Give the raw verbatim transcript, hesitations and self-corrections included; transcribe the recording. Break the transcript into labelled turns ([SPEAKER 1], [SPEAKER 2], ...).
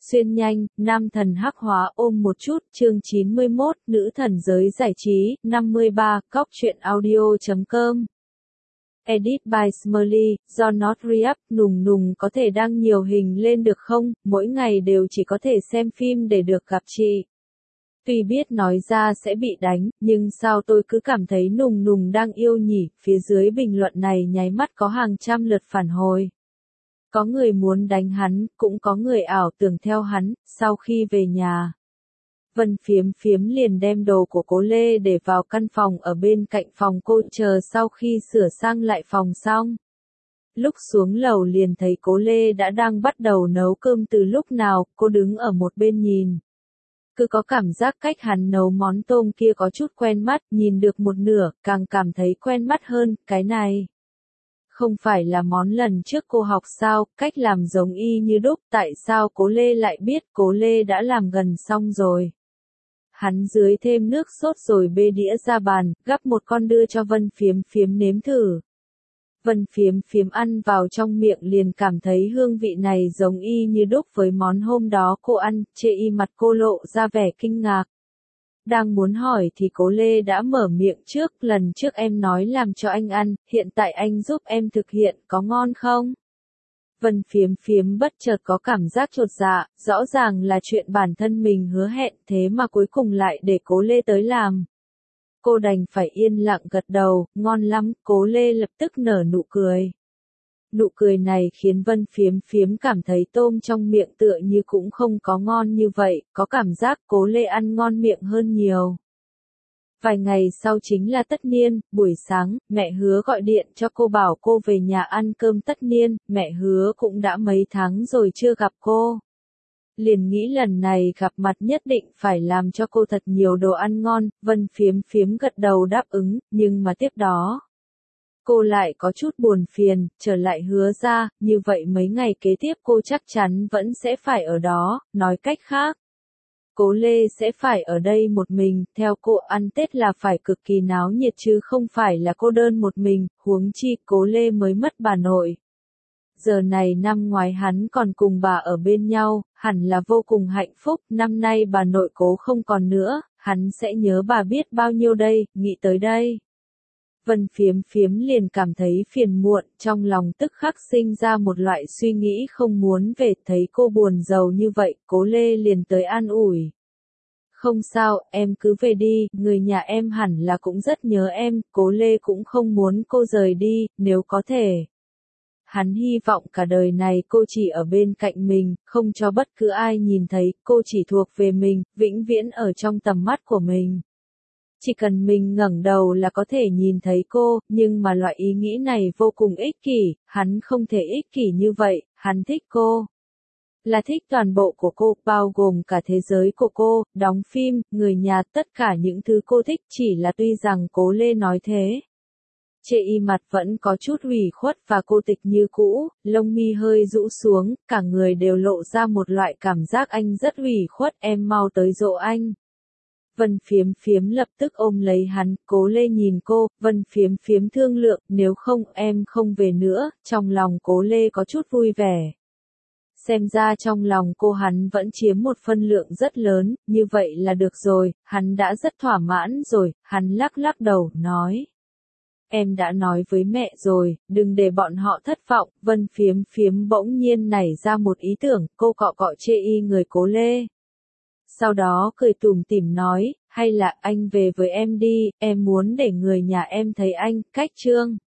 [SPEAKER 1] Xuyên nhanh, nam thần hắc hóa ôm một chút, chương chín mươi mốt, nữ thần giới giải trí, năm mươi ba, cóc truyện audio chấm com. Edit by Smurly, do Not Re-up, nùng nùng có thể đăng nhiều hình lên được không, mỗi ngày đều chỉ có thể xem phim để được gặp chị. Tuy biết nói ra sẽ bị đánh, nhưng sao tôi cứ cảm thấy nùng nùng đang yêu nhỉ, phía dưới bình luận này nháy mắt có hàng trăm lượt phản hồi. Có người muốn đánh hắn, cũng có người ảo tưởng theo hắn, sau khi về nhà. Vân Phiếm Phiếm liền đem đồ của cố Lê để vào căn phòng ở bên cạnh phòng cô chờ sau khi sửa sang lại phòng xong. Lúc xuống lầu liền thấy cố Lê đã đang bắt đầu nấu cơm từ lúc nào, cô đứng ở một bên nhìn. Cứ có cảm giác cách hắn nấu món tôm kia có chút quen mắt, nhìn được một nửa, càng cảm thấy quen mắt hơn, cái này. Không phải là món lần trước cô học sao, cách làm giống y như đúc, tại sao cố Lê lại biết cố Lê đã làm gần xong rồi. Hắn dưới thêm nước sốt rồi bê đĩa ra bàn, gắp một con đưa cho Vân Phiếm Phiếm nếm thử. Vân Phiếm Phiếm ăn vào trong miệng liền cảm thấy hương vị này giống y như đúc với món hôm đó cô ăn, chê y mặt cô lộ ra vẻ kinh ngạc. Đang muốn hỏi thì cố Lê đã mở miệng trước, lần trước em nói làm cho anh ăn, hiện tại anh giúp em thực hiện, có ngon không? Vân Phiếm Phiếm bất chợt có cảm giác chột dạ, rõ ràng là chuyện bản thân mình hứa hẹn, thế mà cuối cùng lại để cố Lê tới làm. Cô đành phải yên lặng gật đầu, ngon lắm, cố Lê lập tức nở nụ cười. Nụ cười này khiến Vân Phiếm Phiếm cảm thấy tôm trong miệng tựa như cũng không có ngon như vậy, có cảm giác cố Lê ăn ngon miệng hơn nhiều. Vài ngày sau chính là tất niên, buổi sáng, mẹ Hứa gọi điện cho cô bảo cô về nhà ăn cơm tất niên, mẹ Hứa cũng đã mấy tháng rồi chưa gặp cô. Liền nghĩ lần này gặp mặt nhất định phải làm cho cô thật nhiều đồ ăn ngon, Vân Phiếm Phiếm gật đầu đáp ứng, nhưng mà tiếp đó. Cô lại có chút buồn phiền, trở lại Hứa ra, như vậy mấy ngày kế tiếp cô chắc chắn vẫn sẽ phải ở đó, nói cách khác. Cố Lê sẽ phải ở đây một mình, theo cô ăn Tết là phải cực kỳ náo nhiệt chứ không phải là cô đơn một mình, huống chi cố Lê mới mất bà nội. Giờ này năm ngoái hắn còn cùng bà ở bên nhau, hẳn là vô cùng hạnh phúc, năm nay bà nội cố không còn nữa, hắn sẽ nhớ bà biết bao nhiêu đây, nghĩ tới đây. Vân Phiếm Phiếm liền cảm thấy phiền muộn, trong lòng tức khắc sinh ra một loại suy nghĩ không muốn về, thấy cô buồn rầu như vậy, cố Lê liền tới an ủi. Không sao, em cứ về đi, người nhà em hẳn là cũng rất nhớ em, cố Lê cũng không muốn cô rời đi, nếu có thể. Hắn hy vọng cả đời này cô chỉ ở bên cạnh mình, không cho bất cứ ai nhìn thấy, cô chỉ thuộc về mình, vĩnh viễn ở trong tầm mắt của mình. Chỉ cần mình ngẩng đầu là có thể nhìn thấy cô, nhưng mà loại ý nghĩ này vô cùng ích kỷ, hắn không thể ích kỷ như vậy, hắn thích cô. Là thích toàn bộ của cô, bao gồm cả thế giới của cô, đóng phim, người nhà, tất cả những thứ cô thích, chỉ là tuy rằng cố Lê nói thế. Chê y mặt vẫn có chút ủy khuất và cô tịch như cũ, lông mi hơi rũ xuống, cả người đều lộ ra một loại cảm giác anh rất ủy khuất, em mau tới dỗ anh. Vân Phiếm Phiếm lập tức ôm lấy hắn, cố Lê nhìn cô, Vân Phiếm Phiếm thương lượng, nếu không em không về nữa, trong lòng cố Lê có chút vui vẻ. Xem ra trong lòng cô hắn vẫn chiếm một phân lượng rất lớn, như vậy là được rồi, hắn đã rất thỏa mãn rồi, hắn lắc lắc đầu, nói. Em đã nói với mẹ rồi, đừng để bọn họ thất vọng, Vân Phiếm Phiếm bỗng nhiên nảy ra một ý tưởng, cô cọ cọ chê y người cố Lê. Sau đó cười tủm tỉm nói, hay là anh về với em đi, em muốn để người nhà em thấy anh, cách trương.